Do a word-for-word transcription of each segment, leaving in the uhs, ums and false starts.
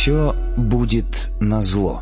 все будет назло.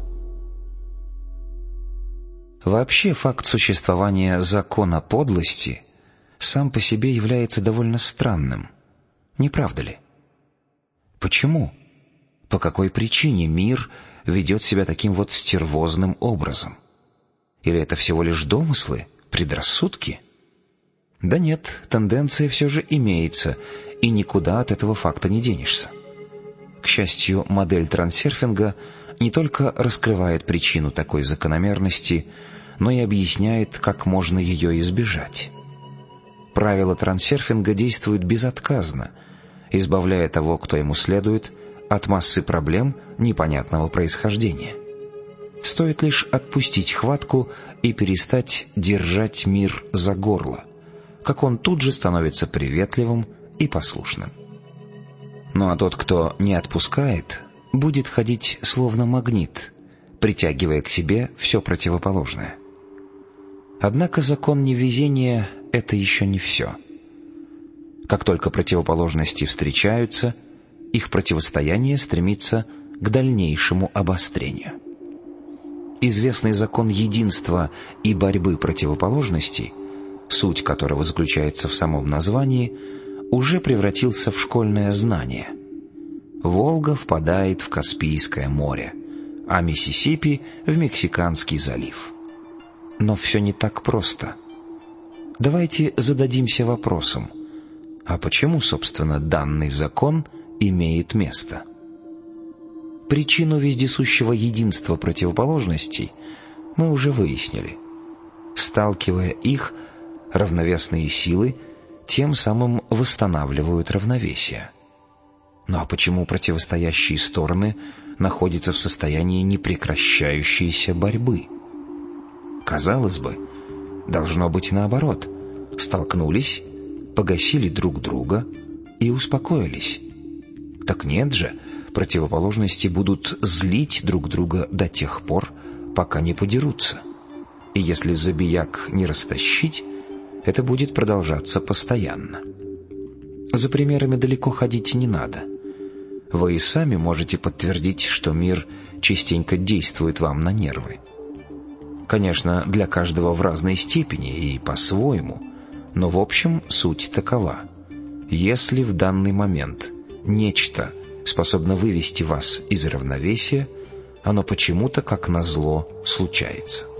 Вообще факт существования закона подлости сам по себе является довольно странным, не правда ли? Почему? По какой причине мир ведет себя таким вот стервозным образом? Или это всего лишь домыслы, предрассудки? Да нет, тенденция все же имеется, и никуда от этого факта не денешься. К счастью, модель трансерфинга не только раскрывает причину такой закономерности, но и объясняет, как можно ее избежать. Правила трансерфинга действуют безотказно, избавляя того, кто ему следует, от массы проблем непонятного происхождения. Стоит лишь отпустить хватку и перестать держать мир за горло, как он тут же становится приветливым и послушным. Ну а тот, кто не отпускает, будет ходить словно магнит, притягивая к себе все противоположное. Однако закон невезения — это еще не все. Как только противоположности встречаются, их противостояние стремится к дальнейшему обострению. Известный закон единства и борьбы противоположностей, суть которого заключается в самом названии, уже превратился в школьное знание. Волга впадает в Каспийское море, а Миссисипи — в Мексиканский залив. Но все не так просто. Давайте зададимся вопросом, а почему, собственно, данный закон имеет место? Причину вездесущего единства противоположностей мы уже выяснили. Сталкивая их, равновесные силы тем самым восстанавливают равновесие. Ну а почему противостоящие стороны находятся в состоянии непрекращающейся борьбы? Казалось бы, должно быть наоборот. Столкнулись, погасили друг друга и успокоились. Так нет же, противоположности будут злить друг друга до тех пор, пока не подерутся. И если забияк не растащить, это будет продолжаться постоянно. За примерами далеко ходить не надо. Вы и сами можете подтвердить, что мир частенько действует вам на нервы. Конечно, для каждого в разной степени и по-своему, но в общем суть такова. Если в данный момент нечто способно вывести вас из равновесия, оно почему-то, как назло, случается.